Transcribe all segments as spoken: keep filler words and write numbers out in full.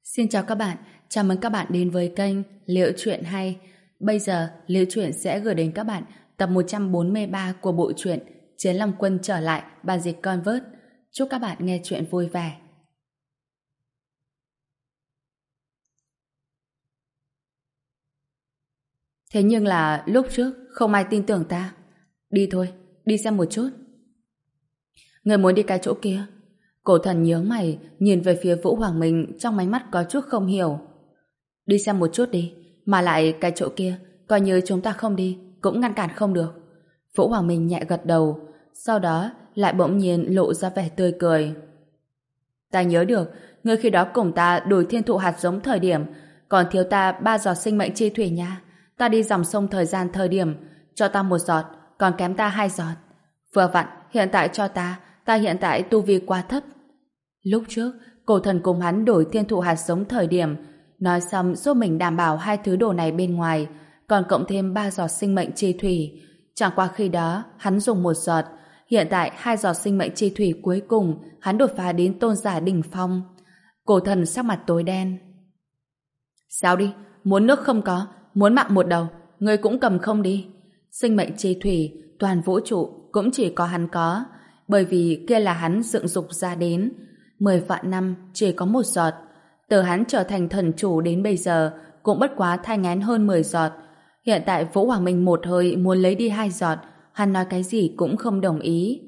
Xin chào các bạn, chào mừng các bạn đến với kênh Liệu Chuyện Hay. Bây giờ, Liệu Chuyện sẽ gửi đến các bạn tập một trăm bốn mươi ba của bộ truyện Chiến Long Quân trở lại bản dịch Convert. Chúc các bạn nghe chuyện vui vẻ. Thế nhưng là lúc trước không ai tin tưởng ta. Đi thôi, đi xem một chút. Người muốn đi cái chỗ kia. Cổ Thần nhướng mày, nhìn về phía Vũ Hoàng Minh trong ánh mắt có chút không hiểu. Đi xem một chút đi, mà lại cái chỗ kia, coi như chúng ta không đi, cũng ngăn cản không được. Vũ Hoàng Minh nhẹ gật đầu, sau đó lại bỗng nhiên lộ ra vẻ tươi cười. Ta nhớ được, ngươi khi đó cùng ta đổi thiên thụ hạt giống thời điểm, còn thiếu ta ba giọt sinh mệnh chi thủy nha. Ta đi dòng sông thời gian thời điểm, cho ta một giọt, còn kém ta hai giọt. Vừa vặn, hiện tại cho ta, ta hiện tại tu vi quá thấp. Lúc trước, Cổ Thần cùng hắn đổi thiên thụ hạt giống thời điểm, nói xong giúp mình đảm bảo hai thứ đồ này bên ngoài, còn cộng thêm ba giọt sinh mệnh chi thủy. Chẳng qua khi đó, hắn dùng một giọt, hiện tại hai giọt sinh mệnh chi thủy cuối cùng, hắn đột phá đến tôn giả đỉnh phong. Cổ Thần sắc mặt tối đen. Sao đi, muốn nước không có, muốn mạng một đầu, ngươi cũng cầm không đi. Sinh mệnh chi thủy, toàn vũ trụ cũng chỉ có hắn có, bởi vì kia là hắn dựng dục ra đến. Mười vạn năm chỉ có một giọt. Từ hắn trở thành thần chủ đến bây giờ cũng bất quá thai nghén hơn mười giọt. Hiện tại Vũ Hoàng Minh một hơi muốn lấy đi hai giọt, hắn nói cái gì cũng không đồng ý.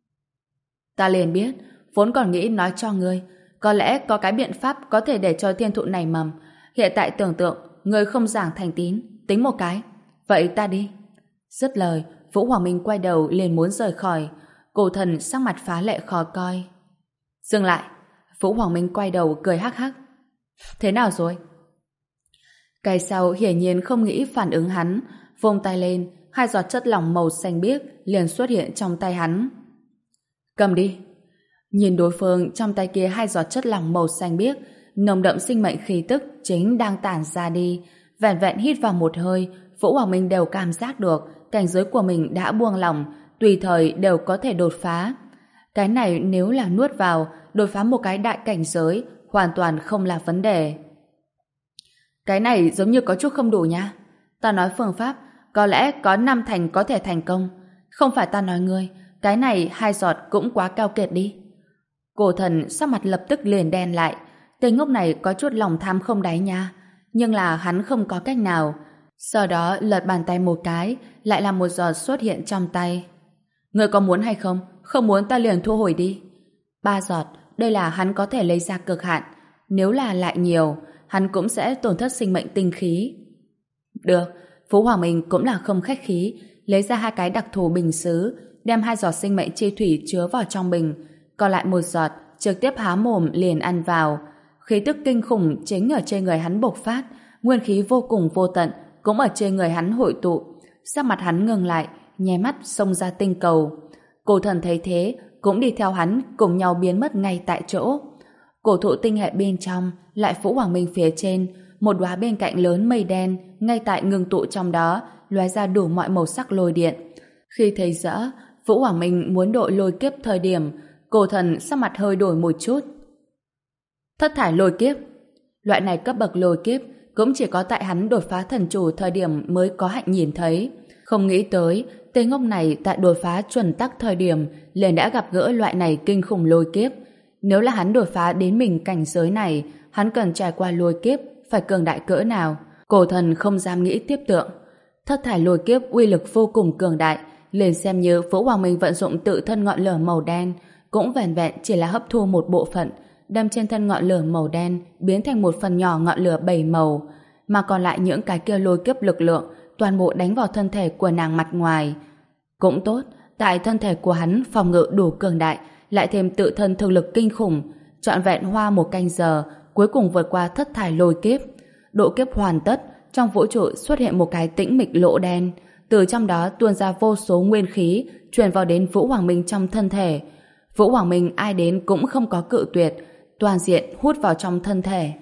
Ta liền biết, vốn còn nghĩ nói cho ngươi, có lẽ có cái biện pháp có thể để cho thiên thụ này mầm. Hiện tại tưởng tượng, ngươi không giảng thành tín, tính một cái. Vậy ta đi. Dứt lời, Vũ Hoàng Minh quay đầu liền muốn rời khỏi. Cổ Thần sắc mặt phá lệ khó coi. Dừng lại. Vũ Hoàng Minh quay đầu cười hắc hắc. Thế nào rồi? Cái sau hiển nhiên không nghĩ phản ứng hắn, vung tay lên, hai giọt chất lỏng màu xanh biếc liền xuất hiện trong tay hắn. Cầm đi. Nhìn đối phương trong tay kia hai giọt chất lỏng màu xanh biếc, nồng đậm sinh mệnh khí tức chính đang tản ra đi. Vẹn vẹn hít vào một hơi, Vũ Hoàng Minh đều cảm giác được cảnh giới của mình đã buông lỏng, tùy thời đều có thể đột phá. Cái này nếu là nuốt vào, đột phá một cái đại cảnh giới, hoàn toàn không là vấn đề. Cái này giống như có chút không đủ nha. Ta nói phương pháp, có lẽ có năm thành có thể thành công. Không phải ta nói ngươi, cái này hai giọt cũng quá cao kiệt đi. Cổ Thần sắc mặt lập tức liền đen lại. Tên ngốc này có chút lòng tham không đáy nha. Nhưng là hắn không có cách nào. Sau đó lật bàn tay một cái, lại là một giọt xuất hiện trong tay. Ngươi có muốn hay không? Không muốn ta liền thu hồi đi. Ba giọt, đây là hắn có thể lấy ra cực hạn. Nếu là lại nhiều, hắn cũng sẽ tổn thất sinh mệnh tinh khí. Được, Phú Hoàng Minh cũng là không khách khí, lấy ra hai cái đặc thù bình sứ, đem hai giọt sinh mệnh chi thủy chứa vào trong bình, còn lại một giọt trực tiếp há mồm liền ăn vào. Khí tức kinh khủng chính ở trên người hắn bộc phát, nguyên khí vô cùng vô tận cũng ở trên người hắn hội tụ. Sắc mặt hắn ngừng lại, nháy mắt xông ra tinh cầu. Cổ Thần thấy thế cũng đi theo hắn cùng nhau biến mất ngay tại chỗ. Cổ thụ tinh hệ bên trong, lại Vũ Hoàng Minh phía trên, một đóa bên cạnh lớn mây đen ngay tại ngưng tụ trong đó, lóe ra đủ mọi màu sắc lôi điện. Khi thấy rõ Vũ Hoàng Minh muốn đội lôi kiếp thời điểm, Cổ Thần sắc mặt hơi đổi một chút. Thất thải lôi kiếp. Loại này cấp bậc lôi kiếp cũng chỉ có tại hắn đột phá thần chủ thời điểm mới có hạnh nhìn thấy. Không nghĩ tới tên ngốc này tại đột phá chuẩn tắc thời điểm liền đã gặp gỡ loại này kinh khủng lôi kiếp. Nếu là hắn đột phá đến mình cảnh giới này, hắn cần trải qua lôi kiếp phải cường đại cỡ nào? Cổ Thần không dám nghĩ tiếp tượng. Thất thải lôi kiếp uy lực vô cùng cường đại, liền xem như Vũ Hoàng Minh vận dụng tự thân ngọn lửa màu đen, cũng vẻn vẹn chỉ là hấp thu một bộ phận, đâm trên thân ngọn lửa màu đen biến thành một phần nhỏ ngọn lửa bảy màu, mà còn lại những cái kia lôi kiếp lực lượng toàn bộ đánh vào thân thể của nàng mặt ngoài. Cũng tốt, tại thân thể của hắn phòng ngự đủ cường đại, lại thêm tự thân thực lực kinh khủng, trọn vẹn hoa một canh giờ, cuối cùng vượt qua thất thải lôi kiếp. Độ kiếp hoàn tất, trong vũ trụ xuất hiện một cái tĩnh mịch lỗ đen, từ trong đó tuôn ra vô số nguyên khí, truyền vào đến Vũ Hoàng Minh trong thân thể. Vũ Hoàng Minh ai đến cũng không có cự tuyệt, toàn diện hút vào trong thân thể.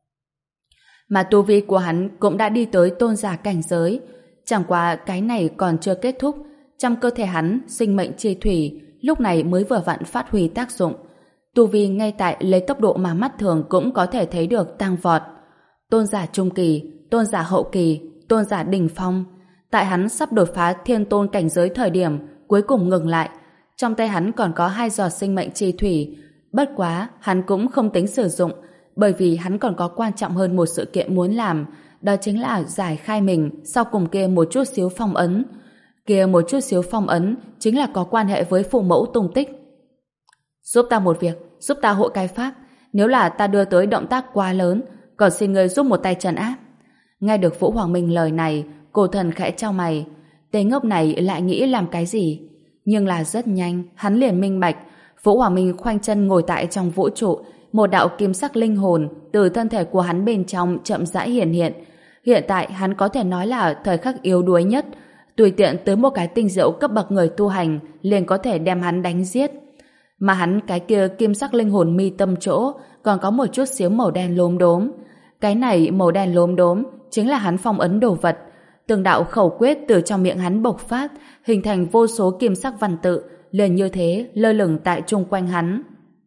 Mà tu vi của hắn cũng đã đi tới tôn giả cảnh giới, chẳng qua cái này còn chưa kết thúc. Trong cơ thể hắn sinh mệnh chi thủy lúc này mới vừa vặn phát huy tác dụng. tu vi ngay tại lấy tốc độ mà mắt thường cũng có thể thấy được tăng vọt. Tôn giả trung kỳ, tôn giả hậu kỳ, tôn giả đỉnh phong. Tại hắn sắp đột phá thiên tôn cảnh giới thời điểm cuối cùng ngừng lại. Trong tay hắn còn có hai giọt sinh mệnh chi thủy. Bất quá, hắn cũng không tính sử dụng, bởi vì hắn còn có quan trọng hơn một sự kiện muốn làm, đó chính là giải khai mình sau cùng kia một chút xíu phong ấn. Kia một chút xíu phong ấn chính là có quan hệ với phụ mẫu tung tích. Giúp ta một việc, giúp ta hộ cái pháp. Nếu là ta đưa tới động tác quá lớn, còn xin ngươi giúp một tay trấn áp. Nghe được Vũ Hoàng Minh lời này, Cổ Thần khẽ chau mày. Tên ngốc này lại nghĩ làm cái gì? Nhưng là rất nhanh, hắn liền minh bạch. Vũ Hoàng Minh khoanh chân ngồi tại trong vũ trụ, một đạo kim sắc linh hồn từ thân thể của hắn bên trong chậm rãi hiện hiện. Hiện tại hắn có thể nói là thời khắc yếu đuối nhất, tùy tiện tới một cái tinh diệu cấp bậc người tu hành liền có thể đem hắn đánh giết. Mà hắn cái kia kim sắc linh hồn mi tâm chỗ còn có một chút xíu màu đen lốm đốm. Cái này màu đen lốm đốm chính là hắn phong ấn đồ vật. Từng đạo khẩu quyết từ trong miệng hắn bộc phát, hình thành vô số kim sắc văn tự, liền như thế lơ lửng tại chung quanh hắn.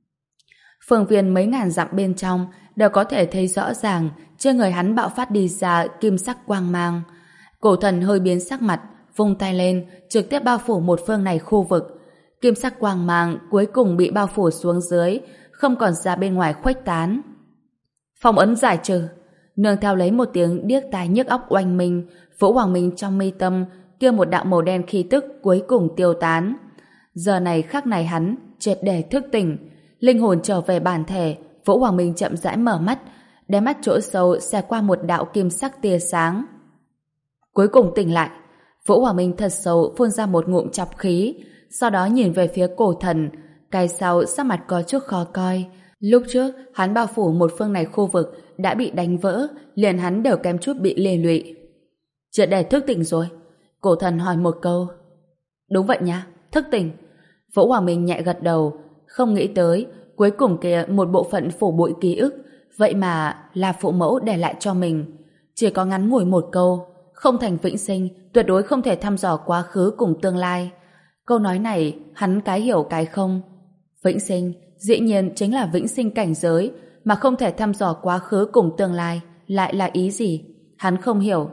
Phương viên mấy ngàn dặm bên trong đều có thể thấy rõ ràng trên người hắn bạo phát đi ra kim sắc quang mang. Cổ Thần hơi biến sắc mặt, vung tay lên, trực tiếp bao phủ một phương này khu vực. Kim sắc quang mang cuối cùng bị bao phủ xuống dưới, không còn ra bên ngoài khuếch tán. Phong ấn giải trừ. Nương theo lấy một tiếng điếc tai nhức óc oanh minh, Vũ Hoàng Minh trong mi tâm kia một đạo màu đen khí tức cuối cùng tiêu tán. Giờ này khắc này hắn triệt để thức tỉnh, linh hồn trở về bản thể. Vũ Hoàng Minh chậm rãi mở mắt, đáy mắt chỗ sâu xẹt qua một đạo kim sắc tia sáng. Cuối cùng tỉnh lại, Vũ Hoàng Minh thật sâu phun ra một ngụm chọc khí, sau đó nhìn về phía Cổ Thần, cái sau sắc mặt có chút khó coi. Lúc trước hắn bao phủ một phương này khu vực đã bị đánh vỡ, liền hắn đều kém chút bị liên lụy. Triệt để thức tỉnh rồi? Cổ Thần hỏi một câu. Đúng vậy nha, thức tỉnh. Vũ Hoàng Minh nhẹ gật đầu, không nghĩ tới cuối cùng kia một bộ phận phủ bụi ký ức vậy mà là phụ mẫu để lại cho mình. Chỉ có ngắn ngủi một câu, không thành vĩnh sinh, tuyệt đối không thể thăm dò quá khứ cùng tương lai. Câu nói này hắn cái hiểu cái không. Vĩnh sinh dĩ nhiên chính là vĩnh sinh cảnh giới, mà không thể thăm dò quá khứ cùng tương lai lại là ý gì? Hắn không hiểu.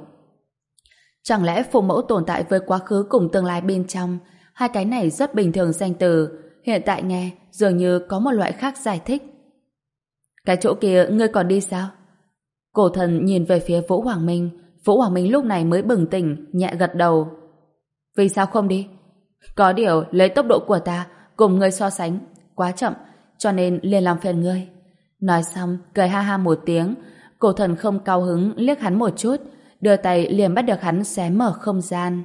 Chẳng lẽ phụ mẫu tồn tại với quá khứ cùng tương lai bên trong? Hai cái này rất bình thường danh từ, hiện tại nghe dường như có một loại khác giải thích. Cái chỗ kia ngươi còn đi sao? Cổ Thần nhìn về phía Vũ Hoàng Minh. Vũ Hoàng Minh lúc này mới bừng tỉnh, nhẹ gật đầu. Vì sao không đi? Có điều lấy tốc độ của ta cùng ngươi so sánh quá chậm, cho nên liền làm phiền ngươi. Nói xong cười ha ha một tiếng. Cổ Thần không cao hứng liếc hắn một chút, đưa tay liền bắt được hắn xé mở không gian.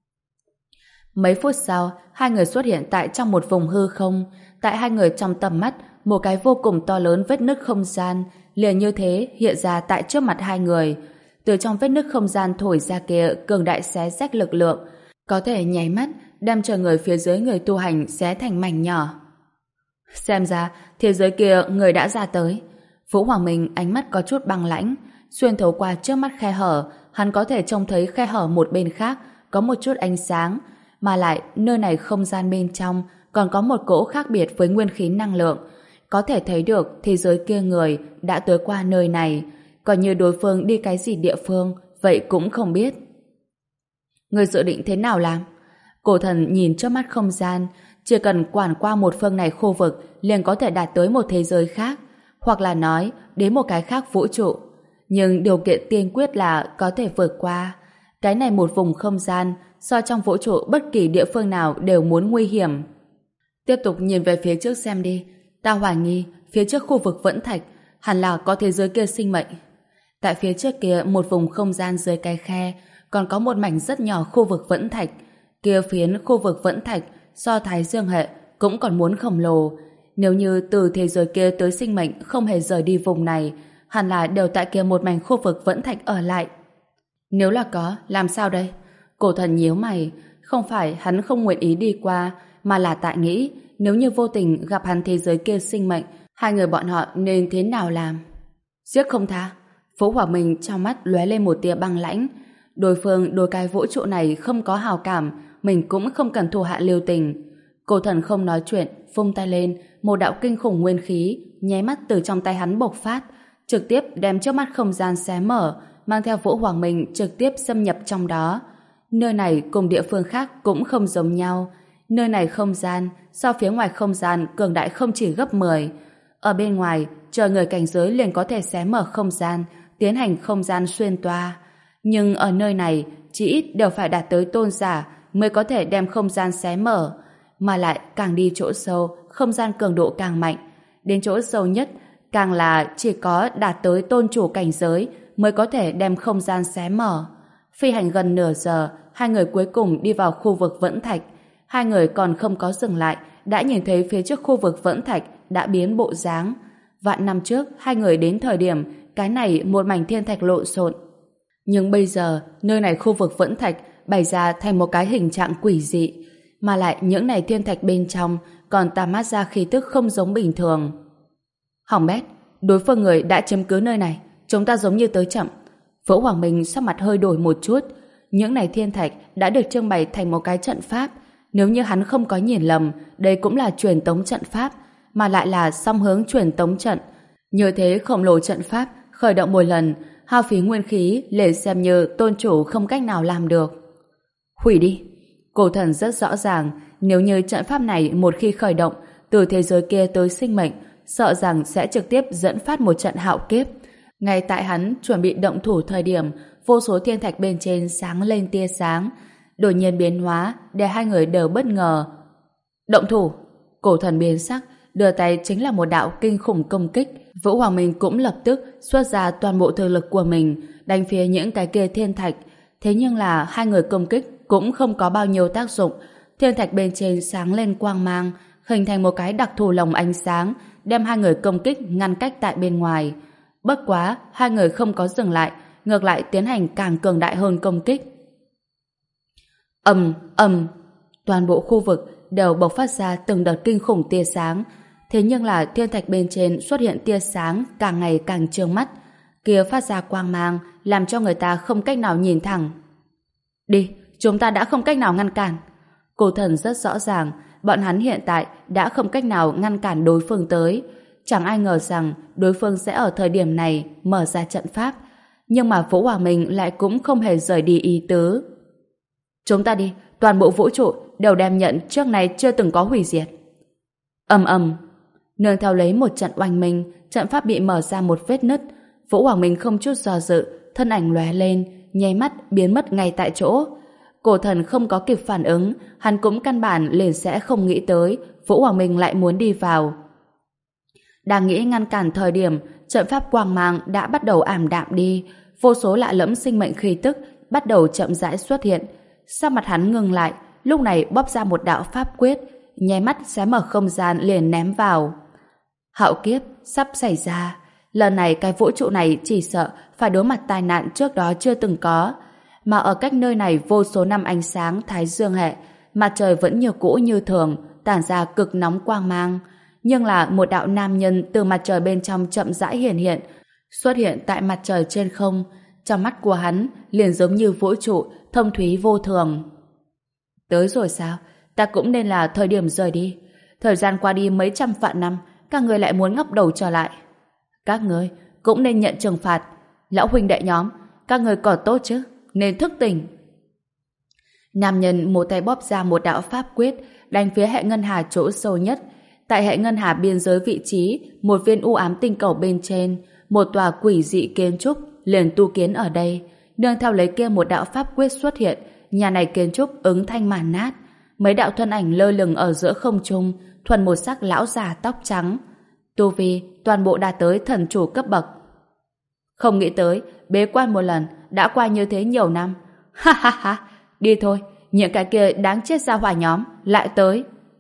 Mấy phút sau, hai người xuất hiện tại trong một vùng hư không. Tại hai người trong tầm mắt, một cái vô cùng to lớn vết nứt không gian liền như thế hiện ra tại trước mặt hai người. Từ trong vết nứt không gian thổi ra kia cường đại xé rách lực lượng, có thể nháy mắt đem chờ người phía dưới người tu hành xé thành mảnh nhỏ. Xem ra thế giới kia người đã ra tới. Vũ Hoàng Minh ánh mắt có chút băng lãnh, xuyên thấu qua trước mắt khe hở, hắn có thể trông thấy khe hở một bên khác có một chút ánh sáng, mà lại nơi này không gian bên trong còn có một cỗ khác biệt với nguyên khí năng lượng. Có thể thấy được thế giới kia người đã tới qua nơi này, còn như đối phương đi cái gì địa phương vậy cũng không biết. Người dự định thế nào làm? Cổ Thần nhìn trước mắt không gian, chỉ cần quản qua một phương này khu vực liền có thể đạt tới một thế giới khác, hoặc là nói đến một cái khác vũ trụ. Nhưng điều kiện tiên quyết là có thể vượt qua. Cái này một vùng không gian so trong vũ trụ bất kỳ địa phương nào đều muốn nguy hiểm. Tiếp tục nhìn về phía trước xem đi. Ta hoài nghi phía trước khu vực vẫn thạch hẳn là có thế giới kia sinh mệnh. Tại phía trước kia một vùng không gian dưới cái khe còn có một mảnh rất nhỏ khu vực vẫn thạch. Kia phiến khu vực vẫn thạch so Thái Dương hệ cũng còn muốn khổng lồ. Nếu như từ thế giới kia tới sinh mệnh không hề rời đi vùng này, hẳn là đều tại kia một mảnh khu vực vẫn thạch ở lại. Nếu là có, làm sao đây? Cổ Thần nhíu mày, không phải hắn không nguyện ý đi qua, mà là tại nghĩ nếu như vô tình gặp hắn thế giới kia sinh mệnh, hai người bọn họ nên thế nào làm? Giết không tha. Vũ Hoàng Minh trong mắt lóe lên một tia băng lãnh. Đối phương đối cái vũ trụ này không có hào cảm, mình cũng không cần thủ hạ lưu tình. Cổ Thần không nói chuyện, vung tay lên, một đạo kinh khủng nguyên khí nháy mắt từ trong tay hắn bộc phát, trực tiếp đem trước mắt không gian xé mở, mang theo Vũ Hoàng Minh trực tiếp xâm nhập trong đó. Nơi này cùng địa phương khác cũng không giống nhau. Nơi này không gian so phía ngoài không gian cường đại không chỉ gấp mười. Ở bên ngoài, chờ người cảnh giới liền có thể xé mở không gian, tiến hành không gian xuyên toa. Nhưng ở nơi này, chỉ ít đều phải đạt tới tôn giả mới có thể đem không gian xé mở. Mà lại càng đi chỗ sâu, không gian cường độ càng mạnh. Đến chỗ sâu nhất, càng là chỉ có đạt tới tôn chủ cảnh giới mới có thể đem không gian xé mở. Phi hành gần nửa giờ, hai người cuối cùng đi vào khu vực Vẫn Thạch. Hai người còn không có dừng lại, đã nhìn thấy phía trước khu vực Vẫn Thạch đã biến bộ dáng. Vạn năm trước, hai người đến thời điểm, cái này một mảnh thiên thạch lộn xộn. Nhưng bây giờ, nơi này khu vực Vẫn Thạch bày ra thành một cái hình trạng quỷ dị. Mà lại những này thiên thạch bên trong còn tản mát ra khí tức không giống bình thường. Hỏng bét, đối phương người đã chiếm cứ nơi này, chúng ta giống như tới chậm. Vũ Hoàng Minh sắc mặt hơi đổi một chút. Những này thiên thạch đã được trưng bày thành một cái trận pháp. Nếu như hắn không có nhìn lầm, đây cũng là truyền tống trận pháp, mà lại là song hướng truyền tống trận. Như thế khổng lồ trận pháp khởi động một lần, hao phí nguyên khí để xem như tôn chủ không cách nào làm được. Hủy đi. Cổ thần rất rõ ràng, nếu như trận pháp này một khi khởi động, từ thế giới kia tới sinh mệnh, sợ rằng sẽ trực tiếp dẫn phát một trận hạo kiếp. Ngay tại hắn chuẩn bị động thủ thời điểm, vô số thiên thạch bên trên sáng lên tia sáng, đột nhiên biến hóa để hai người đều bất ngờ. Động thủ! Cổ thần biến sắc, đưa tay chính là một đạo kinh khủng công kích. Vũ Hoàng Minh cũng lập tức xuất ra toàn bộ thực lực của mình, đánh phía những cái kia thiên thạch. Thế nhưng là hai người công kích cũng không có bao nhiêu tác dụng. Thiên thạch bên trên sáng lên quang mang, hình thành một cái đặc thù lồng ánh sáng, đem hai người công kích ngăn cách tại bên ngoài. Bất quá, hai người không có dừng lại, ngược lại tiến hành càng cường đại hơn công kích. Ầm, ầm, toàn bộ khu vực đều bộc phát ra từng đợt kinh khủng tia sáng. Thế nhưng là thiên thạch bên trên xuất hiện tia sáng càng ngày càng chướng mắt, kia phát ra quang mang làm cho người ta không cách nào nhìn thẳng. Đi, chúng ta đã không cách nào ngăn cản. Cổ thần rất rõ ràng, bọn hắn hiện tại đã không cách nào ngăn cản đối phương tới. Chẳng ai ngờ rằng đối phương sẽ ở thời điểm này mở ra trận pháp. Nhưng mà Vũ Hoàng Minh lại cũng không hề rời đi ý tứ. Chúng ta đi, toàn bộ vũ trụ đều đem nhận trước này chưa từng có hủy diệt. Ầm ầm, nương theo lấy một trận oanh minh, trận pháp bị mở ra một vết nứt. Vũ Hoàng Minh không chút do dự, thân ảnh lóe lên, nháy mắt biến mất ngay tại chỗ. Cổ thần không có kịp phản ứng, hắn cũng căn bản liền sẽ không nghĩ tới Vũ Hoàng Minh lại muốn đi vào. Đang nghĩ ngăn cản thời điểm, trận pháp quang mang đã bắt đầu ảm đạm đi, vô số lạ lẫm sinh mệnh khí tức bắt đầu chậm rãi xuất hiện. Sắc mặt hắn ngừng lại, lúc này bóp ra một đạo pháp quyết, nháy mắt xé mở không gian liền ném vào. Hạo kiếp sắp xảy ra, lần này cái vũ trụ này chỉ sợ phải đối mặt tai nạn trước đó chưa từng có. Mà ở cách nơi này vô số năm ánh sáng thái dương hệ, mặt trời vẫn như cũ như thường, tản ra cực nóng quang mang. Nhưng là một đạo nam nhân từ mặt trời bên trong chậm rãi hiện hiện, xuất hiện tại mặt trời trên không. Trong mắt của hắn liền giống như vũ trụ thông thúy vô thường. Tới rồi sao? Ta cũng nên là thời điểm rời đi. Thời gian qua đi mấy trăm vạn năm, các người lại muốn ngóc đầu trở lại. Các người cũng nên nhận trừng phạt. Lão huynh đệ nhóm, các người còn tốt chứ, nên thức tỉnh. Nam nhân một tay bóp ra một đạo pháp quyết, đánh phía hệ ngân hà chỗ sâu nhất. Tại hệ ngân hà biên giới vị trí, một viên u ám tinh cầu bên trên, một tòa quỷ dị kiến trúc liền tu kiến ở đây. Nương theo lấy kia một đạo pháp quyết xuất hiện, nhà này kiến trúc ứng thanh màn nát. Mấy đạo thân ảnh lơ lửng ở giữa không trung, thuần một sắc lão già tóc trắng. Tu vi toàn bộ đạt tới thần chủ cấp bậc. Không nghĩ tới, bế quan một lần đã qua như thế nhiều năm. Ha ha ha, đi thôi, những cái kia đáng chết ra hỏa nhóm lại tới.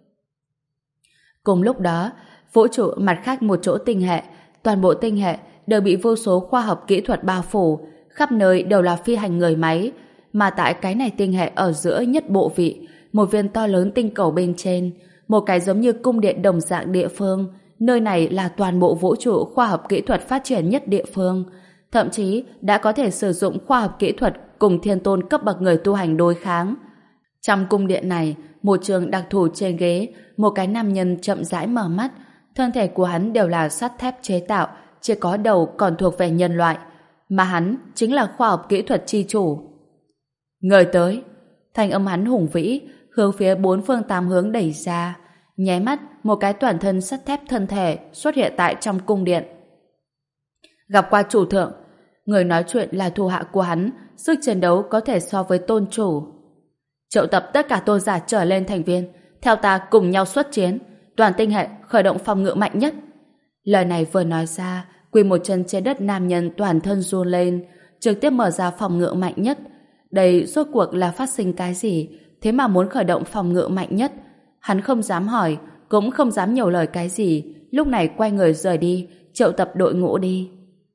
Cùng lúc đó, vũ trụ mặt khác một chỗ tinh hệ, toàn bộ tinh hệ đều bị vô số khoa học kỹ thuật bao phủ, khắp nơi đều là phi hành người máy, mà tại cái này tinh hệ ở giữa nhất bộ vị, một viên to lớn tinh cầu bên trên, một cái giống như cung điện đồng dạng địa phương, nơi này là toàn bộ vũ trụ khoa học kỹ thuật phát triển nhất địa phương, thậm chí đã có thể sử dụng khoa học kỹ thuật cùng thiên tôn cấp bậc người tu hành đối kháng. Trong cung điện này, một trường đặc thù trên ghế, một cái nam nhân chậm rãi mở mắt, Thân thể của hắn đều là sắt thép chế tạo, chỉ có đầu còn thuộc về nhân loại, mà hắn chính là khoa học kỹ thuật chi chủ. Người tới, thanh âm hắn hùng vĩ, hướng phía bốn phương tám hướng đẩy ra, nháy mắt một cái toàn thân sắt thép thân thể xuất hiện tại trong cung điện. Gặp qua chủ thượng, người nói chuyện là thủ hạ của hắn, sức chiến đấu có thể so với tôn chủ. Triệu tập tất cả tôn giả trở lên thành viên, theo ta cùng nhau xuất chiến, toàn tinh hệ khởi động phòng ngự mạnh nhất. Lời này vừa nói ra, quỳ một chân trên đất nam nhân toàn thân run lên, trực tiếp mở ra phòng ngự mạnh nhất. Đây rốt cuộc là phát sinh cái gì, thế mà muốn khởi động phòng ngự mạnh nhất? Hắn không dám hỏi, cũng không dám nhiều lời cái gì, lúc này quay người rời đi, triệu tập đội ngũ đi.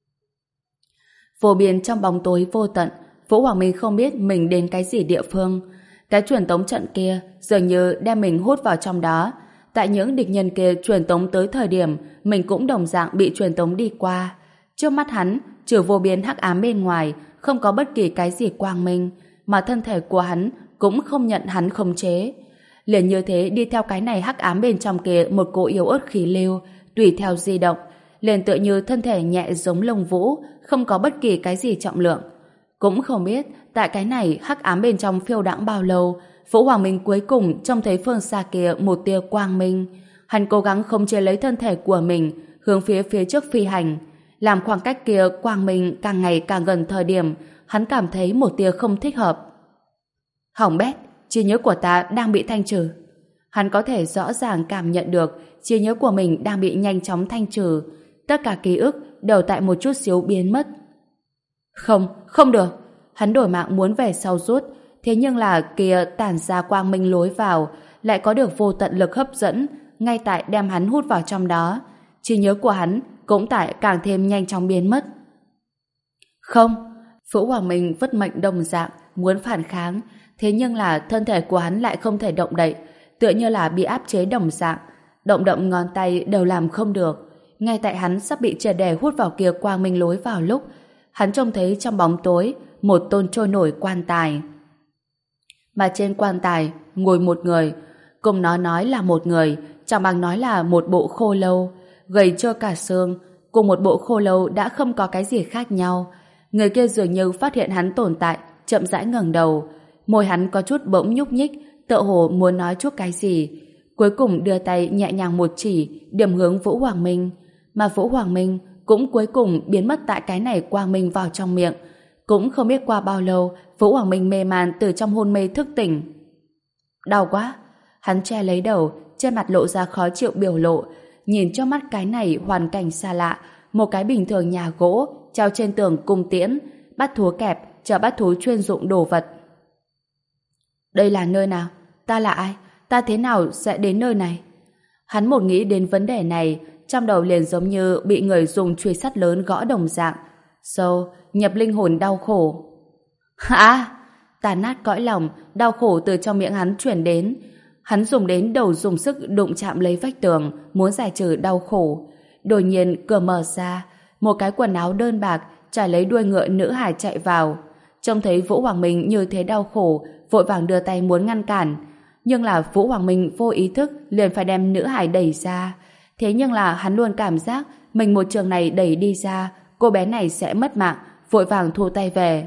Vô biên trong bóng tối vô tận, Vũ Hoàng Minh không biết mình đến cái gì địa phương. Cái truyền tống trận kia dường như đem mình hút vào trong đó. Tại những địch nhân kia truyền tống tới thời điểm, mình cũng đồng dạng bị truyền tống đi qua. Trước mắt hắn, trừ vô biên hắc ám bên ngoài, không có bất kỳ cái gì quang minh, mà thân thể của hắn cũng không nhận hắn khống chế. Liền như thế đi theo cái này hắc ám bên trong kia một cỗ yếu ớt khí lưu, tùy theo di động, liền tựa như thân thể nhẹ giống lông vũ, không có bất kỳ cái gì trọng lượng. Cũng không biết tại cái này hắc ám bên trong phiêu đãng bao lâu, Vũ Hoàng Minh cuối cùng trông thấy phương xa kia một tia quang minh. Hắn cố gắng khống chế lấy thân thể của mình, hướng phía phía trước phi hành. Làm khoảng cách kia quang minh càng ngày càng gần thời điểm, hắn cảm thấy một tia không thích hợp. Hỏng bét, trí nhớ của ta đang bị thanh trừ. Hắn có thể rõ ràng cảm nhận được trí nhớ của mình đang bị nhanh chóng thanh trừ. Tất cả ký ức đều tại một chút xíu biến mất. Không, không được. Hắn đổi mạng muốn về sau rút, thế nhưng là kia tản ra quang minh lối vào lại có được vô tận lực hấp dẫn ngay tại đem hắn hút vào trong đó. Trí nhớ của hắn cũng tại càng thêm nhanh chóng biến mất. Không, Vũ Hoàng Minh vất mệnh đồng dạng muốn phản kháng, thế nhưng là thân thể của hắn lại không thể động đậy, tựa như là bị áp chế đồng dạng, động động ngón tay đều làm không được. Ngay tại hắn sắp bị triệt để hút vào kia quang minh lối vào lúc, hắn trông thấy trong bóng tối một tôn trôi nổi quan tài. Mà trên quan tài ngồi một người, cùng nó nói là một người, chẳng bằng nói là một bộ khô lâu, gầy trơ cả xương, cùng một bộ khô lâu đã không có cái gì khác nhau. Người kia dường như phát hiện hắn tồn tại, chậm rãi ngẩng đầu, môi hắn có chút bỗng nhúc nhích, tựa hồ muốn nói chút cái gì, cuối cùng đưa tay nhẹ nhàng một chỉ, điểm hướng Vũ Hoàng Minh, mà Vũ Hoàng Minh cũng cuối cùng biến mất tại cái này quang minh vào trong miệng. Cũng không biết qua bao lâu, Vũ Hoàng Minh mê man từ trong hôn mê thức tỉnh. Đau quá! Hắn che lấy đầu, trên mặt lộ ra khó chịu biểu lộ, nhìn cho mắt cái này hoàn cảnh xa lạ, một cái bình thường nhà gỗ, treo trên tường cung tiễn, bắt thú kẹp, chờ bắt thú chuyên dụng đồ vật. Đây là nơi nào? Ta là ai? Ta thế nào sẽ đến nơi này? Hắn một nghĩ đến vấn đề này, trong đầu liền giống như bị người dùng chùy sắt lớn gõ đồng dạng. Sâu, nhập linh hồn đau khổ. À! Tàn nát cõi lòng, đau khổ từ trong miệng hắn chuyển đến. Hắn dùng đến đầu dùng sức đụng chạm lấy vách tường, muốn giải trừ đau khổ. Đột nhiên cửa mở ra, một cái quần áo đơn bạc trải lấy đuôi ngựa nữ hài chạy vào. Trông thấy Vũ Hoàng Minh như thế đau khổ, vội vàng đưa tay muốn ngăn cản. Nhưng là Vũ Hoàng Minh vô ý thức liền phải đem nữ hài đẩy ra. Thế nhưng là hắn luôn cảm giác mình một trường này đẩy đi ra, cô bé này sẽ mất mạng, vội vàng thu tay về.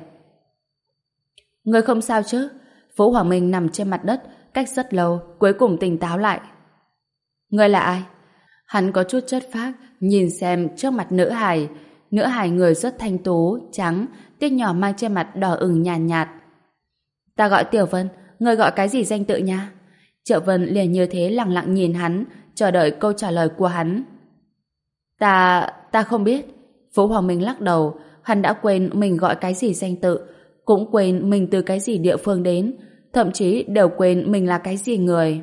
Người không sao chứ? Vũ Hoàng Minh nằm trên mặt đất, cách rất lâu, cuối cùng tỉnh táo lại. Người là ai? Hắn có chút chất phác, nhìn xem trước mặt nữ hài. Nữ hài người rất thanh tú, trắng, tiếc nhỏ mang trên mặt đỏ ửng nhàn nhạt, nhạt. Ta gọi Tiểu Vân, người gọi cái gì danh tự nha? Triệu Vân liền như thế lặng lặng nhìn hắn, chờ đợi câu trả lời của hắn. Ta... ta không biết. Vũ Hoàng Minh lắc đầu, hắn đã quên mình gọi cái gì danh tự, cũng quên mình từ cái gì địa phương đến, thậm chí đều quên mình là cái gì người.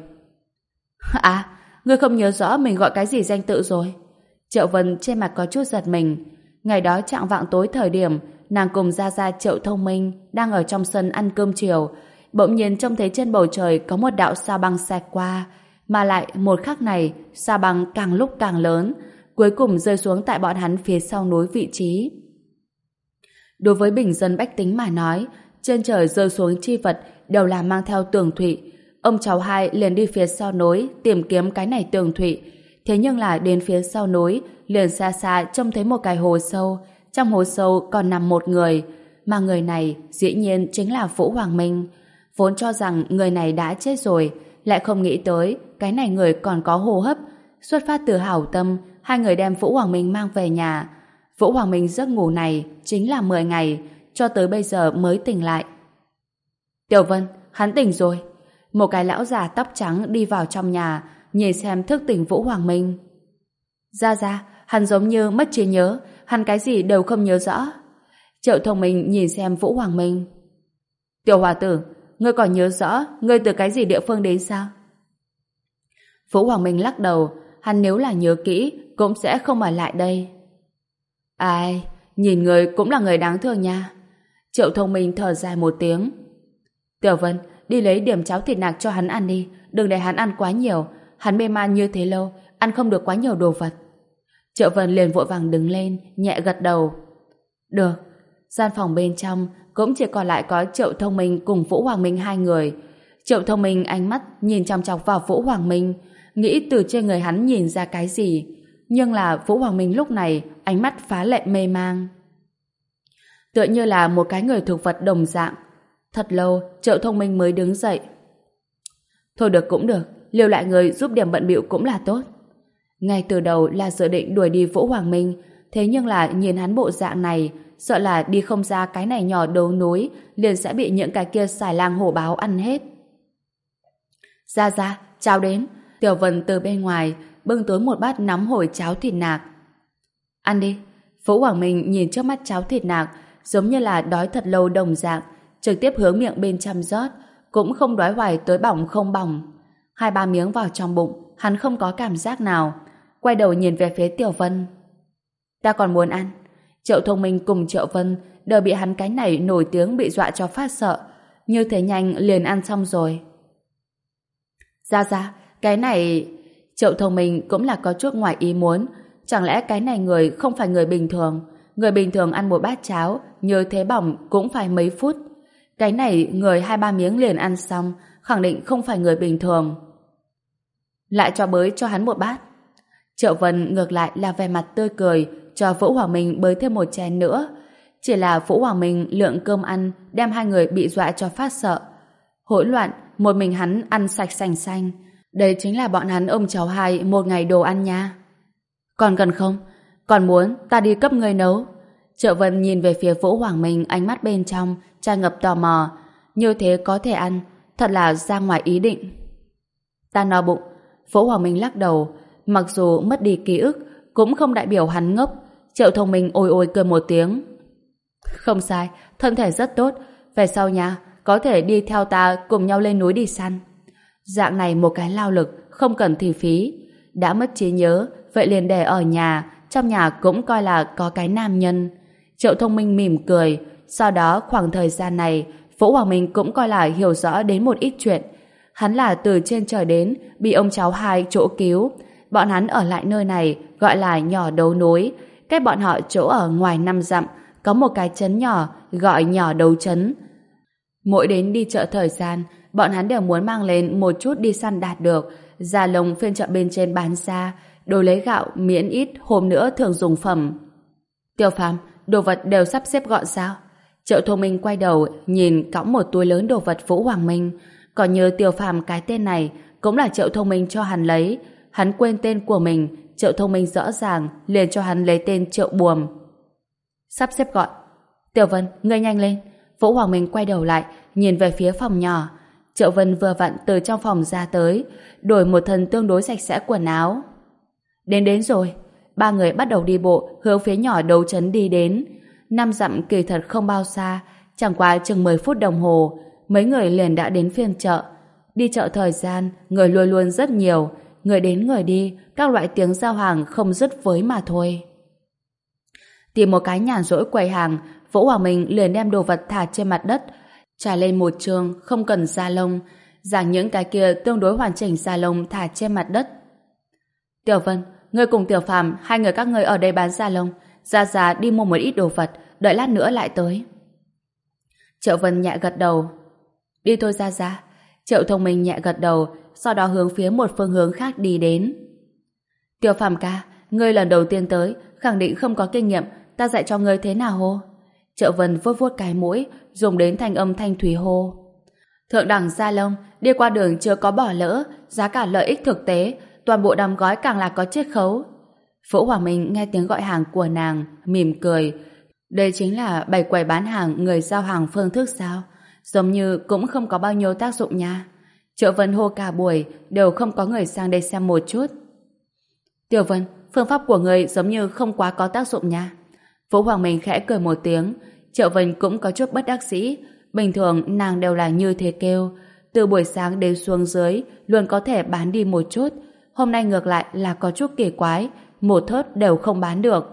À, ngươi không nhớ rõ mình gọi cái gì danh tự rồi? Triệu Vân trên mặt có chút giật mình. Ngày đó chạng vạng tối thời điểm, nàng cùng Gia Gia Triệu Thông Minh đang ở trong sân ăn cơm chiều, bỗng nhiên trông thấy trên bầu trời có một đạo sao băng xẹt qua, mà lại một khắc này sao băng càng lúc càng lớn, cuối cùng rơi xuống tại bọn hắn phía sau núi vị trí. Đối với bình dân bách tính mà nói, trên trời rơi xuống chi vật đều là mang theo tường thụy. Ông cháu hai liền đi phía sau núi tìm kiếm cái này tường thụy. Thế nhưng là đến phía sau núi, liền xa xa trông thấy một cái hồ sâu. Trong hồ sâu còn nằm một người, mà người này dĩ nhiên chính là Vũ Hoàng Minh. Vốn cho rằng người này đã chết rồi, lại không nghĩ tới cái này người còn có hô hấp. Xuất phát từ hảo tâm, hai người đem Vũ Hoàng Minh mang về nhà. Vũ Hoàng Minh giấc ngủ này chính là mười ngày, cho tới bây giờ mới tỉnh lại. Tiểu Vân, hắn tỉnh rồi. Một cái lão già tóc trắng đi vào trong nhà, nhìn xem thức tỉnh Vũ Hoàng Minh. Ra ra, hắn giống như mất trí nhớ, hắn cái gì đều không nhớ rõ. Triệu Thông Minh nhìn xem Vũ Hoàng Minh. Tiểu hòa tử, ngươi còn nhớ rõ ngươi từ cái gì địa phương đến sao? Vũ Hoàng Minh lắc đầu, hắn nếu là nhớ kỹ cũng sẽ không ở lại đây. Ai, nhìn người cũng là người đáng thương nha. Triệu Thông Minh thở dài một tiếng. Tiểu Vân, đi lấy điểm cháo thịt nạc cho hắn ăn đi, đừng để hắn ăn quá nhiều, hắn mê man như thế lâu, ăn không được quá nhiều đồ vật. Triệu Vân liền vội vàng đứng lên, nhẹ gật đầu. Được. Gian phòng bên trong cũng chỉ còn lại có Triệu Thông Minh cùng Vũ Hoàng Minh hai người. Triệu Thông Minh ánh mắt nhìn chòng chọc vào Vũ Hoàng Minh, nghĩ từ trên người hắn nhìn ra cái gì. Nhưng là Vũ Hoàng Minh lúc này ánh mắt phá lệ mê mang, tựa như là một cái người thực vật đồng dạng. Thật lâu Triệu Thông Minh mới đứng dậy. Thôi được cũng được, lưu lại người giúp điểm bận bịu cũng là tốt. Ngay từ đầu là dự định đuổi đi Vũ Hoàng Minh, thế nhưng là nhìn hắn bộ dạng này, sợ là đi không ra cái này nhỏ đấu núi, liền sẽ bị những cái kia xài lang hổ báo ăn hết. Ra ra, chào đến. Tiểu Vân từ bên ngoài bưng tới một bát nóng hổi cháo thịt nạc. Ăn đi. Vũ Hoàng Minh nhìn trước mắt cháo thịt nạc, giống như là đói thật lâu đồng dạng, trực tiếp hướng miệng bên trong rót, cũng không đói hoài tới bỏng không bỏng. Hai ba miếng vào trong bụng, hắn không có cảm giác nào. Quay đầu nhìn về phía Tiểu Vân. Ta còn muốn ăn. Triệu Thông Minh cùng Triệu Vân đều bị hắn cái này nổi tiếng bị dọa cho phát sợ. Như thế nhanh liền ăn xong rồi. Ra ra, cái này... Triệu Thông Minh cũng là có chút ngoài ý muốn. Chẳng lẽ cái này người không phải người bình thường? Người bình thường ăn một bát cháo như thế bỏng cũng phải mấy phút. Cái này người hai ba miếng liền ăn xong, khẳng định không phải người bình thường. Lại cho bới cho hắn một bát. Triệu Vân ngược lại là vẻ mặt tươi cười, cho Vũ Hoàng Minh bới thêm một chén nữa. Chỉ là Vũ Hoàng Minh lượng cơm ăn đem hai người bị dọa cho phát sợ. Hỗn loạn, một mình hắn ăn sạch sành xanh. Đây chính là bọn hắn ông cháu hai một ngày đồ ăn nha. Còn cần không? Còn muốn ta đi cấp người nấu. Triệu Vân nhìn về phía Vũ Hoàng Minh, ánh mắt bên trong tràn ngập tò mò. Như thế có thể ăn, thật là ra ngoài ý định. Ta no bụng. Vũ Hoàng Minh lắc đầu. Mặc dù mất đi ký ức, cũng không đại biểu hắn ngốc. Triệu Thông Minh ôi ôi cười một tiếng. Không sai, thân thể rất tốt. Về sau nha, có thể đi theo ta cùng nhau lên núi đi săn. Dạng này một cái lao lực, không cần thi phí. Đã mất trí nhớ, vậy liền để ở nhà, trong nhà cũng coi là có cái nam nhân. Triệu Thông Minh mỉm cười. Sau đó khoảng thời gian này, Vũ Hoàng Minh cũng coi là hiểu rõ đến một ít chuyện. Hắn là từ trên trời đến, bị ông cháu hai chỗ cứu. Bọn hắn ở lại nơi này gọi là nhỏ đấu núi. Cách bọn họ chỗ ở ngoài năm dặm có một cái trấn nhỏ gọi nhỏ đấu trấn. Mỗi đến đi chợ thời gian, bọn hắn đều muốn mang lên một chút đi săn đạt được, ra lồng phiên chợ bên trên bán ra, đồ lấy gạo miễn ít, hôm nữa thường dùng phẩm. Tiêu Phàm, đồ vật đều sắp xếp gọn sao? Triệu Thông Minh quay đầu nhìn cõng một túi lớn đồ vật Vũ Hoàng Minh. Còn như Tiêu Phàm, cái tên này cũng là Triệu Thông Minh cho hắn lấy. Hắn quên tên của mình, Triệu Thông Minh rõ ràng liền cho hắn lấy tên Triệu Buồm. Sắp xếp gọn. Tiểu Vân, ngươi nhanh lên. Vũ Hoàng Minh quay đầu lại nhìn về phía phòng nhỏ. Triệu Vân vừa vặn từ trong phòng ra tới, đổi một thân tương đối sạch sẽ quần áo. Đến đến rồi. Ba người bắt đầu đi bộ hướng phía nhỏ đấu trấn đi đến. Năm dặm kỳ thật không bao xa, chẳng qua chừng mười phút đồng hồ, mấy người liền đã đến phiên chợ. Đi chợ thời gian, người luôn luôn rất nhiều, người đến người đi, các loại tiếng giao hàng không dứt với mà thôi. Tìm một cái nhàn rỗi quầy hàng, Vũ Hoàng Minh liền đem đồ vật thả trên mặt đất, trải lên một trường không cần da lông, giảng những cái kia tương đối hoàn chỉnh da lông thả trên mặt đất. Tiểu Vân, ngươi cùng Tiểu Phàm, hai người các ngươi ở đây bán da lông, ra ra đi mua một ít đồ vật, đợi lát nữa lại tới. Triệu Vân nhẹ gật đầu. Đi thôi ra ra. Triệu Thông Minh nhẹ gật đầu, sau đó hướng phía một phương hướng khác đi đến. Tiểu Phàm ca, ngươi lần đầu tiên tới, khẳng định không có kinh nghiệm, ta dạy cho ngươi thế nào hô. Triệu Vân vuốt vuốt cái mũi, dùng đến thanh âm thanh thủy hô. Thượng đẳng Gia Long, đi qua đường chưa có bỏ lỡ, giá cả lợi ích thực tế, toàn bộ đóng gói càng là có chiết khấu. Vũ Hoàng Minh nghe tiếng gọi hàng của nàng, mỉm cười. Đây chính là bày quầy bán hàng người giao hàng phương thức sao? Giống như cũng không có bao nhiêu tác dụng nha. Triệu Vân hô cả buổi, đều không có người sang đây xem một chút. Tiểu Vân, phương pháp của người giống như không quá có tác dụng nha. Vũ Hoàng Minh khẽ cười một tiếng. Triệu Vân cũng có chút bất đắc dĩ. Bình thường nàng đều là như thế kêu. Từ buổi sáng đến xuống dưới luôn có thể bán đi một chút. Hôm nay ngược lại là có chút kỳ quái, một thớt đều không bán được.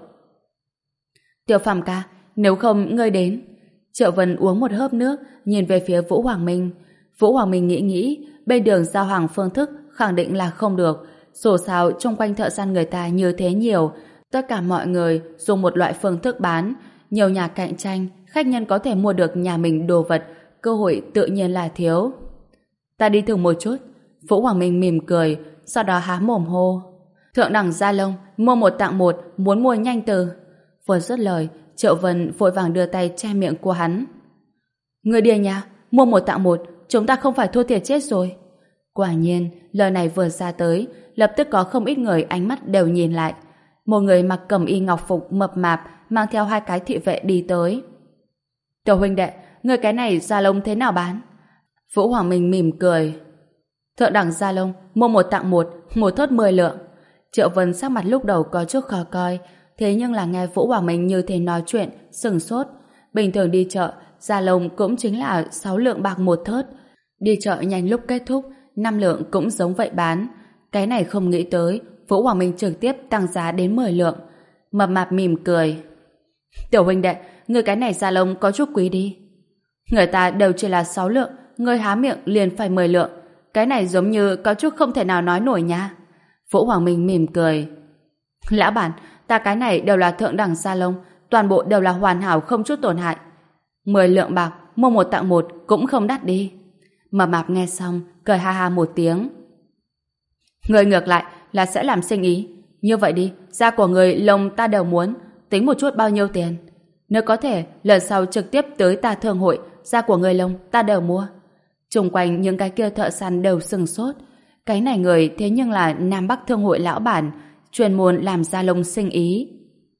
Tiểu Phàm ca, nếu không ngươi đến. Triệu Vân uống một hớp nước, nhìn về phía Vũ Hoàng Minh. Vũ Hoàng Minh nghĩ nghĩ, bên đường giao hàng phương thức khẳng định là không được. Dù sao chung quanh thợ săn người ta như thế nhiều, tất cả mọi người dùng một loại phương thức bán, nhiều nhà cạnh tranh, khách nhân có thể mua được nhà mình đồ vật, cơ hội tự nhiên là thiếu. Ta đi thử một chút. Vũ Hoàng Minh mỉm cười, sau đó há mồm hô. Thượng đẳng Gia Long, mua một tặng một, muốn mua nhanh từ. Vừa dứt lời, Triệu Vân vội vàng đưa tay che miệng của hắn. Người điên nha, mua một tặng một, chúng ta không phải thua thiệt chết rồi. Quả nhiên, lời này vừa ra tới, lập tức có không ít người ánh mắt đều nhìn lại. Một người mặc cẩm y ngọc phục mập mạp, mang theo hai cái thị vệ đi tới. Tiểu huynh đệ, người cái này Gia Long thế nào bán? Vũ Hoàng Minh mỉm cười. Thượng đẳng Gia Long, mua một tặng một, một thớt mười lượng. Triệu Vân sắc mặt lúc đầu có chút khó coi, thế nhưng là nghe Vũ Hoàng Minh như thế nói chuyện, sừng sốt. Bình thường đi chợ, Gia Long cũng chính là sáu lượng bạc một thớt. Đi chợ nhanh lúc kết thúc, năm lượng cũng giống vậy bán. Cái này không nghĩ tới, Vũ Hoàng Minh trực tiếp tăng giá đến mười lượng. Mập mạp mỉm cười. Tiểu huynh đệ, người cái này Gia Long có chút quý đi. Người ta đều chỉ là sáu lượng, người há miệng liền phải mười lượng. Cái này giống như có chút không thể nào nói nổi nha. Vũ Hoàng Minh mỉm cười. Lão bản, ta cái này đều là thượng đẳng Gia Long, toàn bộ đều là hoàn hảo không chút tổn hại. Mười lượng bạc, mua một tặng một cũng không đắt đi. Mập mạp nghe xong, cười ha ha một tiếng. Người ngược lại là sẽ làm sinh ý. Như vậy đi, da của người lông ta đều muốn, tính một chút bao nhiêu tiền. Nếu có thể, lần sau trực tiếp tới ta thương hội, da của người lông ta đều mua. Xung quanh những cái kia thợ săn đều sừng sốt. Cái này người thế nhưng là Nam Bắc Thương hội lão bản, chuyên môn làm da lông sinh ý.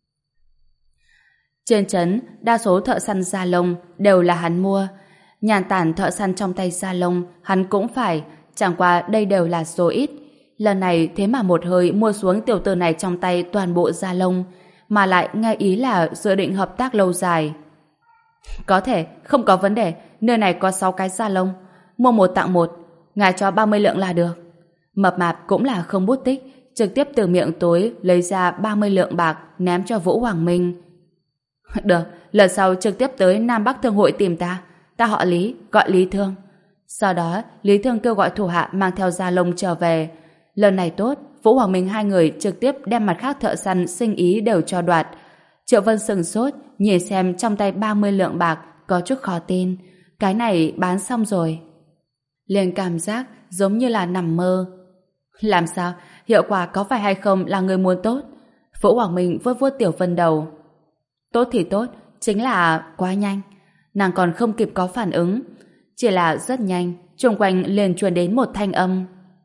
Trên trấn, đa số thợ săn da lông đều là hắn mua. Nhàn tản thợ săn trong tay da lông, hắn cũng phải, chẳng qua đây đều là số ít. Lần này thế mà một hơi mua xuống tiểu tử này trong tay toàn bộ da lông, mà lại nghe ý là dự định hợp tác lâu dài. Có thể, không có vấn đề, nơi này có sáu cái da lông, mua một tặng một, ngài cho ba mươi lượng là được. Mập mạp cũng là không bút tích, trực tiếp từ miệng túi lấy ra ba mươi lượng bạc ném cho Vũ Hoàng Minh. Được, lần sau trực tiếp tới Nam Bắc Thương hội tìm ta, ta họ Lý, gọi Lý Thương. Sau đó, Lý Thương kêu gọi thủ hạ mang theo da lông trở về. Lần này tốt, Vũ Hoàng Minh hai người trực tiếp đem mặt khác thợ săn sinh ý đều cho đoạt. Triệu Vân sừng sốt, nhìn xem trong tay ba mươi lượng bạc, có chút khó tin. Cái này bán xong rồi. Liền cảm giác giống như là nằm mơ. Làm sao? Hiệu quả có phải hay không là người muốn tốt? Vũ Hoàng Minh vuốt vuốt Tiểu Vân đầu. Tốt thì tốt, chính là quá nhanh. Nàng còn không kịp có phản ứng. Chỉ là rất nhanh, xung quanh liền truyền đến một thanh âm.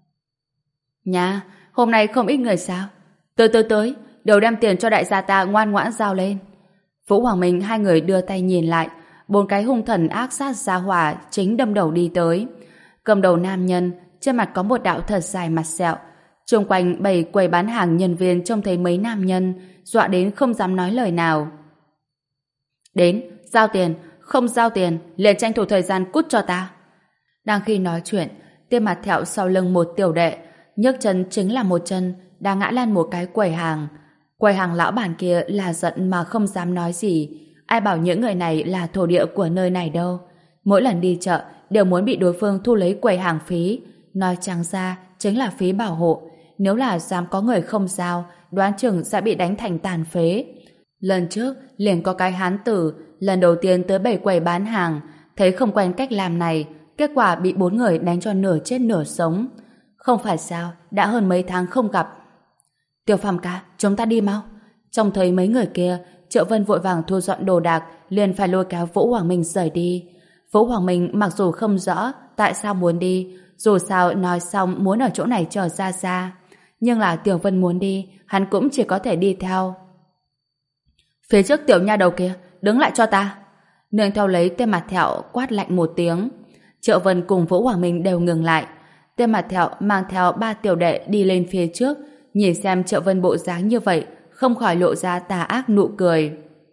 Nha, hôm nay không ít người sao? Tới tới tới, đều đem tiền cho đại gia ta ngoan ngoãn giao lên. Vũ Hoàng Minh hai người đưa tay nhìn lại, bốn cái hung thần ác sát gia hỏa chính đâm đầu đi tới. Cầm đầu nam nhân, trên mặt có một đạo thật dài mặt sẹo. Xung quanh bầy quầy bán hàng nhân viên trông thấy mấy nam nhân, dọa đến không dám nói lời nào. Đến, giao tiền, không giao tiền, liền tranh thủ thời gian cút cho ta. Đang khi nói chuyện, tên mặt thẹo sau lưng một tiểu đệ, nhấc chân chính là một chân, đang ngã lăn một cái quầy hàng. Quầy hàng lão bản kia là giận mà không dám nói gì. Ai bảo những người này là thổ địa của nơi này đâu. Mỗi lần đi chợ đều muốn bị đối phương thu lấy quầy hàng phí. Nói trắng ra chính là phí bảo hộ. Nếu là dám có người không giao, đoán chừng sẽ bị đánh thành tàn phế. Lần trước liền có cái hán tử lần đầu tiên tới bảy quầy bán hàng, thấy không quen cách làm này, kết quả bị bốn người đánh cho nửa chết nửa sống. Không phải sao, đã hơn mấy tháng không gặp. Tiểu Phàm ca, chúng ta đi mau. Trông thấy mấy người kia, Triệu Vân vội vàng thu dọn đồ đạc, liền phải lôi kéo Vũ Hoàng Minh rời đi. Vũ Hoàng Minh mặc dù không rõ tại sao muốn đi, dù sao nói xong muốn ở chỗ này chờ ra ra, nhưng là Tiểu Vân muốn đi, hắn cũng chỉ có thể đi theo. Phía trước tiểu nha đầu kia, đứng lại cho ta. Nương theo lấy tên mặt thẹo quát lạnh một tiếng. Triệu Vân cùng Vũ Hoàng Minh đều ngừng lại. Tên mặt thẹo mang theo ba tiểu đệ đi lên phía trước, nhìn xem Triệu Vân bộ dáng như vậy, không khỏi lộ ra tà ác nụ cười.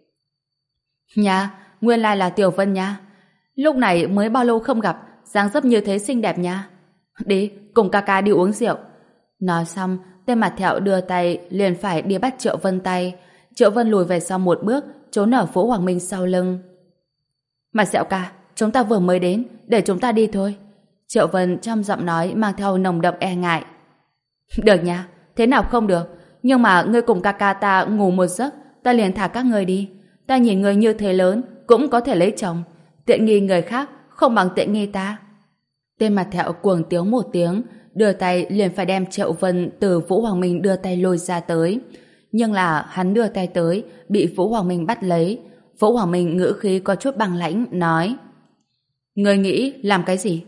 Nha, nguyên lai là Tiểu Vân nha. Lúc này mới bao lâu không gặp, dáng dấp như thế xinh đẹp nha. Đi, cùng ca ca đi uống rượu. Nói xong, tên mặt thẹo đưa tay liền phải đi bắt Triệu Vân tay. Triệu Vân lùi về sau một bước, trốn ở Vũ Hoàng Minh sau lưng. Mặt sẹo ca, chúng ta vừa mới đến, để chúng ta đi thôi. Triệu Vân trong giọng nói mang theo nồng đậm e ngại. Được nha, thế nào không được, nhưng mà ngươi cùng ca ca ta ngủ một giấc, ta liền thả các ngươi đi. Ta nhìn ngươi như thế lớn, cũng có thể lấy chồng. Tiện nghi người khác, không bằng tiện nghi ta. Tên mặt thẹo cuồng tiếu một tiếng, đưa tay liền phải đem Triệu Vân từ Vũ Hoàng Minh đưa tay lôi ra tới. Nhưng là hắn đưa tay tới, bị Vũ Hoàng Minh bắt lấy. Vũ Hoàng Minh ngữ khí có chút băng lãnh, nói: Ngươi nghĩ làm cái gì?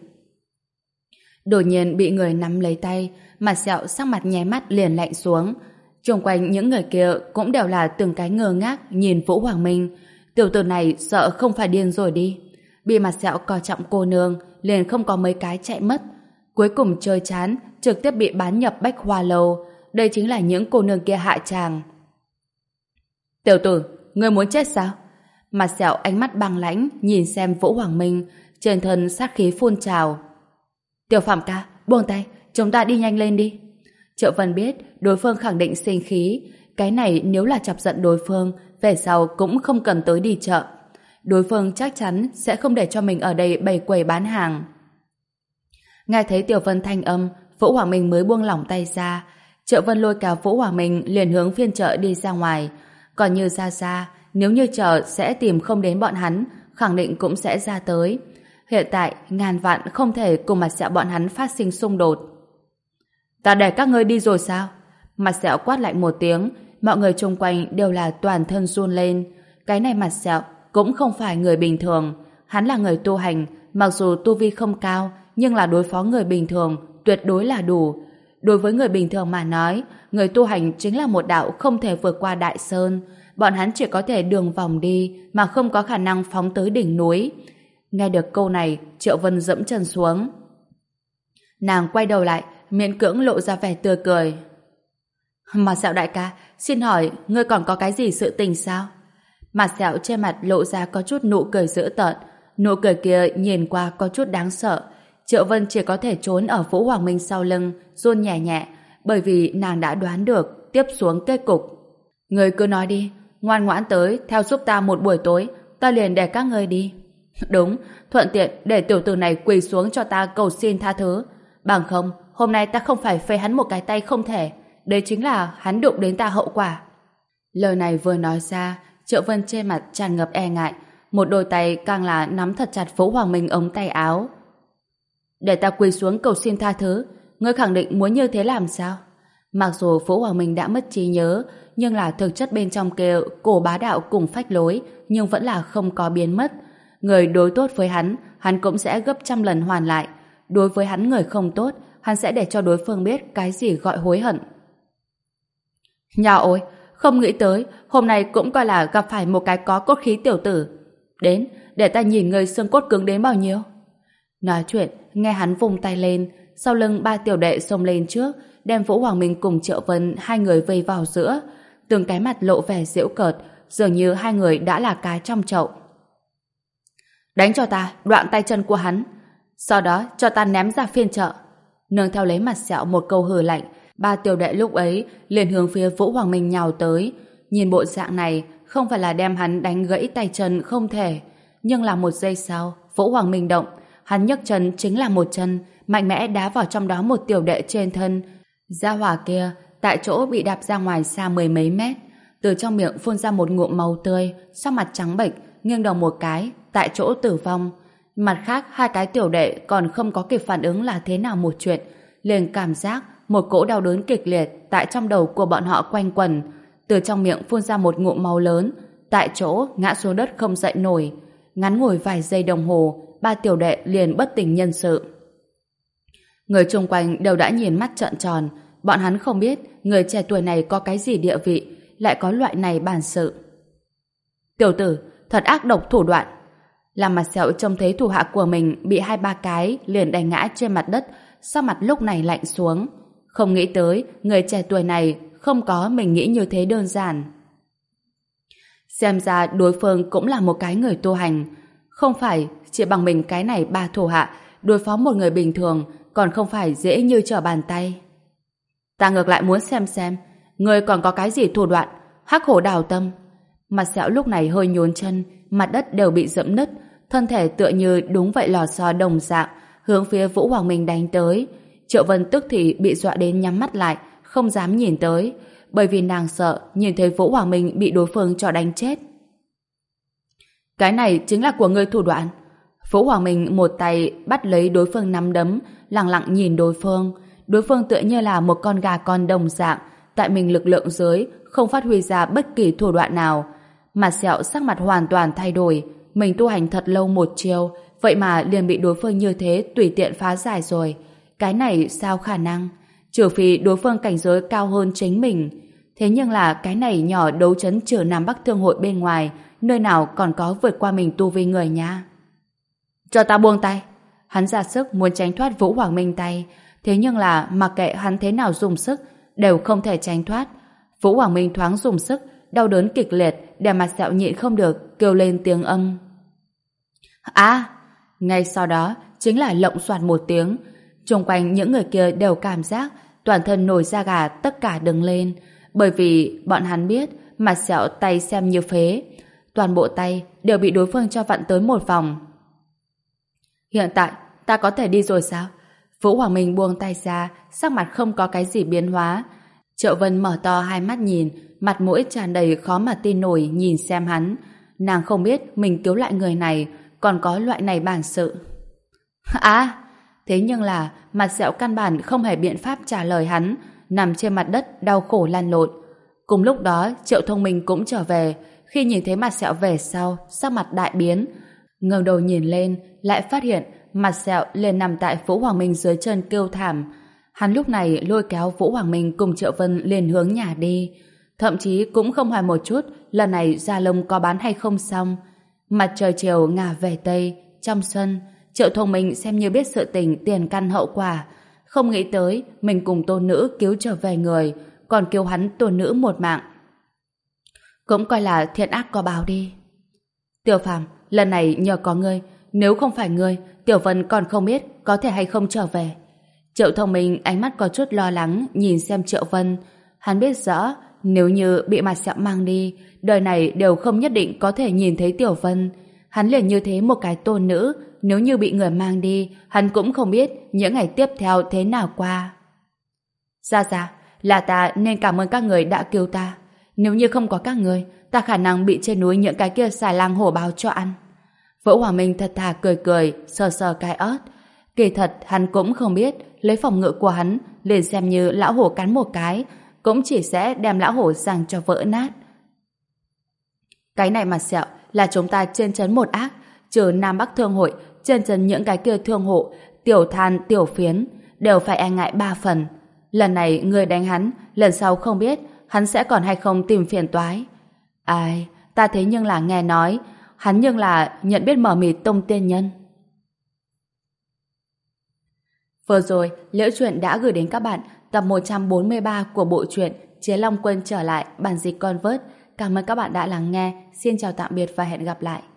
Đột nhiên bị người nắm lấy tay, mặt sẹo sắc mặt nháy mắt liền lạnh xuống. Xung quanh những người kia cũng đều là từng cái ngơ ngác nhìn Vũ Hoàng Minh. Tiểu tử này sợ không phải điên rồi đi. Bị mặt sẹo coi trọng cô nương, liền không có mấy cái chạy mất. Cuối cùng chơi chán, trực tiếp bị bán nhập Bách Hoa Lầu. Đây chính là những cô nương kia hạ tràng. Tiểu tử, ngươi muốn chết sao? Mặt sẹo ánh mắt băng lãnh nhìn xem Vũ Hoàng Minh, trên thân sát khí phun trào. Tiểu Phạm ca, buông tay, chúng ta đi nhanh lên đi. Triệu Vân biết đối phương khẳng định sinh khí, cái này nếu là chọc giận đối phương, về sau cũng không cần tới đi chợ. Đối phương chắc chắn sẽ không để cho mình ở đây bày quầy bán hàng. Nghe thấy Tiểu Vân thanh âm, Vũ Hoàng Minh mới buông lỏng tay ra. Triệu Vân lôi kéo Vũ Hoàng Minh liền hướng phiên chợ đi ra ngoài. Còn như ra ra, nếu như chợ sẽ tìm không đến bọn hắn, khẳng định cũng sẽ ra tới. Hiện tại, ngàn vạn không thể cùng mặt sẹo bọn hắn phát sinh xung đột. Ta để các ngươi đi rồi sao? Mặt sẹo quát lại một tiếng, mọi người xung quanh đều là toàn thân run lên. Cái này mặt sẹo cũng không phải người bình thường. Hắn là người tu hành, mặc dù tu vi không cao, nhưng là đối phó người bình thường tuyệt đối là đủ. Đối với người bình thường mà nói, người tu hành chính là một đạo không thể vượt qua đại sơn. Bọn hắn chỉ có thể đường vòng đi, mà không có khả năng phóng tới đỉnh núi. Nghe được câu này, Triệu Vân dẫm chân xuống. Nàng quay đầu lại, miễn cưỡng lộ ra vẻ tươi cười. Mặt sẹo đại ca, xin hỏi, ngươi còn có cái gì sự tình sao? Mặt sẹo trên mặt lộ ra có chút nụ cười dữ tợn. Nụ cười kia nhìn qua có chút đáng sợ. Triệu Vân chỉ có thể trốn ở Vũ Hoàng Minh sau lưng, run nhẹ nhẹ, bởi vì nàng đã đoán được tiếp xuống kết cục. Ngươi cứ nói đi, ngoan ngoãn tới, theo giúp ta một buổi tối, ta liền để các ngươi đi. Đúng, thuận tiện để tiểu tử này quỳ xuống cho ta cầu xin tha thứ. Bằng không, hôm nay ta không phải phê hắn một cái tay không thể. Đây chính là hắn đụng đến ta hậu quả. Lời này vừa nói ra, Triệu Vân trên mặt tràn ngập e ngại, một đôi tay càng là nắm thật chặt Vũ Hoàng Minh ống tay áo. Để ta quỳ xuống cầu xin tha thứ, ngươi khẳng định muốn như thế làm sao? Mặc dù Vũ Hoàng Minh đã mất trí nhớ, nhưng là thực chất bên trong kia cổ bá đạo cùng phách lối, nhưng vẫn là không có biến mất. Người đối tốt với hắn, hắn cũng sẽ gấp trăm lần hoàn lại. Đối với hắn người không tốt, hắn sẽ để cho đối phương biết cái gì gọi hối hận. Nhà ôi, không nghĩ tới, hôm nay cũng coi là gặp phải một cái có cốt khí tiểu tử. Đến, để ta nhìn người xương cốt cứng đến bao nhiêu. Nói chuyện, nghe hắn vung tay lên, sau lưng ba tiểu đệ xông lên trước, đem Vũ Hoàng Minh cùng Triệu Vân hai người vây vào giữa. Từng cái mặt lộ vẻ giễu cợt, dường như hai người đã là cá trong chậu. Đánh cho ta, đoạn tay chân của hắn. Sau đó cho ta ném ra phiên chợ. Nương theo lấy mặt sẹo một câu hừ lạnh, ba tiểu đệ lúc ấy liền hướng phía Vũ Hoàng Minh nhào tới. Nhìn bộ dạng này, không phải là đem hắn đánh gãy tay chân không thể. Nhưng là một giây sau, Vũ Hoàng Minh động, hắn nhấc chân chính là một chân, mạnh mẽ đá vào trong đó một tiểu đệ trên thân. Gia hỏa kia, tại chỗ bị đạp ra ngoài xa mười mấy mét. Từ trong miệng phun ra một ngụm máu tươi, sắc mặt trắng bệch, nghiêng đầu một cái, tại chỗ tử vong. Mặt khác, hai cái tiểu đệ còn không có kịp phản ứng là thế nào một chuyện, liền cảm giác một cỗ đau đớn kịch liệt tại trong đầu của bọn họ quanh quẩn, từ trong miệng phun ra một ngụm máu lớn, tại chỗ ngã xuống đất không dậy nổi. Ngắn ngủi vài giây đồng hồ, ba tiểu đệ liền bất tỉnh nhân sự. Người chung quanh đều đã nhìn mắt trợn tròn, bọn hắn không biết người trẻ tuổi này có cái gì địa vị, lại có loại này bản sự. Tiểu tử, thật ác độc thủ đoạn. Làm Mặt Sẹo trông thấy thủ hạ của mình bị hai ba cái liền đánh ngã trên mặt đất, sắc mặt lúc này lạnh xuống. Không nghĩ tới người trẻ tuổi này không có mình nghĩ như thế đơn giản. Xem ra đối phương cũng là một cái người tu hành, không phải chỉ bằng mình cái này ba thủ hạ đối phó một người bình thường còn không phải dễ như trở bàn tay. Ta ngược lại muốn xem xem người còn có cái gì thủ đoạn. Hắc hổ đào tâm. Mặt Sẹo lúc này hơi nhốn chân, mặt đất đều bị dẫm nứt, thân thể tựa như đúng vậy lò xo đồng dạng hướng phía Vũ Hoàng Minh đánh tới. Triệu Vân tức thì bị dọa đến nhắm mắt lại, không dám nhìn tới, bởi vì nàng sợ nhìn thấy Vũ Hoàng Minh bị đối phương cho đánh chết. Cái này chính là của ngươi thủ đoạn. Vũ Hoàng Minh một tay bắt lấy đối phương nắm đấm, lặng lặng nhìn đối phương. Đối phương tựa như là một con gà con đồng dạng, tại mình lực lượng dưới không phát huy ra bất kỳ thủ đoạn nào. Mặt Sẹo sắc mặt hoàn toàn thay đổi. Mình tu hành thật lâu một chiều, vậy mà liền bị đối phương như thế tùy tiện phá giải rồi. Cái này sao khả năng? Trừ phi đối phương cảnh giới cao hơn chính mình. Thế nhưng là cái này nhỏ đấu chấn trừ Nam Bắc Thương hội bên ngoài, nơi nào còn có vượt qua mình tu vi người nha. Cho ta buông tay. Hắn ra sức muốn tránh thoát Vũ Hoàng Minh tay, thế nhưng là mặc kệ hắn thế nào dùng sức đều không thể tránh thoát. Vũ Hoàng Minh thoáng dùng sức, đau đớn kịch liệt để Mặt Sẹo nhịn không được kêu lên tiếng âm. À! Ngay sau đó chính là lộng soạt một tiếng. Xung quanh những người kia đều cảm giác toàn thân nổi da gà tất cả đứng lên, bởi vì bọn hắn biết Mặt Sẹo tay xem như phế, toàn bộ tay đều bị đối phương cho vặn tới một vòng. Hiện tại ta có thể đi rồi sao? Vũ Hoàng Minh buông tay ra, sắc mặt không có cái gì biến hóa. Triệu Vân mở to hai mắt nhìn, mặt mũi tràn đầy khó mà tin nổi nhìn xem hắn. Nàng không biết mình cứu lại người này còn có loại này bản sự. À! Thế nhưng là Mặt Sẹo căn bản không hề biện pháp trả lời hắn, nằm trên mặt đất đau khổ lăn lộn. Cùng lúc đó Triệu Thông Minh cũng trở về. Khi nhìn thấy Mặt Sẹo về sau, sắc mặt đại biến, ngẩng đầu nhìn lên lại phát hiện Mặt Sẹo liền nằm tại Vũ Hoàng Minh dưới chân kêu thảm. Hắn lúc này lôi kéo Vũ Hoàng Minh cùng Triệu Vân liền hướng nhà đi, thậm chí cũng không hỏi một chút lần này da lông có bán hay không xong. Mặt trời chiều ngả về tây, trong sân Triệu Thông Minh xem như biết sự tình tiền căn hậu quả, không nghĩ tới mình cùng tôn nữ cứu trở về người, còn cứu hắn tôn nữ một mạng. Cũng coi là thiện ác có báo đi. Tiểu Phàm, lần này nhờ có ngươi, nếu không phải ngươi, Tiểu Vân còn không biết có thể hay không trở về. Triệu Thông Minh ánh mắt có chút lo lắng nhìn xem Triệu Vân. Hắn biết rõ nếu như bị Mặt Sẹo mang đi, đời này đều không nhất định có thể nhìn thấy Tiểu Vân. Hắn liền như thế một cái tôn nữ, nếu như bị người mang đi, hắn cũng không biết những ngày tiếp theo thế nào qua. Ra ra, là ta nên cảm ơn các người đã cứu ta. Nếu như không có các người, ta khả năng bị trên núi những cái kia xài lang hổ báo cho ăn. Vũ Hoàng Minh thật thà cười cười, sờ sờ cái ớt. Kỳ thật hắn cũng không biết lấy phòng ngự của hắn liền xem như lão hổ cắn một cái cũng chỉ sẽ đem lão hổ giằng cho vỡ nát. Cái này Mặt Sẹo là chúng ta trên trấn một ác, trừ Nam Bắc Thương hội, trên trấn những cái kia thương hộ, tiểu than, tiểu phiến đều phải e ngại ba phần. Lần này người đánh hắn, lần sau không biết hắn sẽ còn hay không tìm phiền toái. Ai, ta thế nhưng là nghe nói hắn nhưng là nhận biết mở mịt tông tiên nhân. Vừa rồi, Liễu Chuyện đã gửi đến các bạn tập một trăm bốn mươi ba của bộ truyện Chiến Long Quân trở lại bản dịch Convert. Cảm ơn các bạn đã lắng nghe. Xin chào tạm biệt và hẹn gặp lại.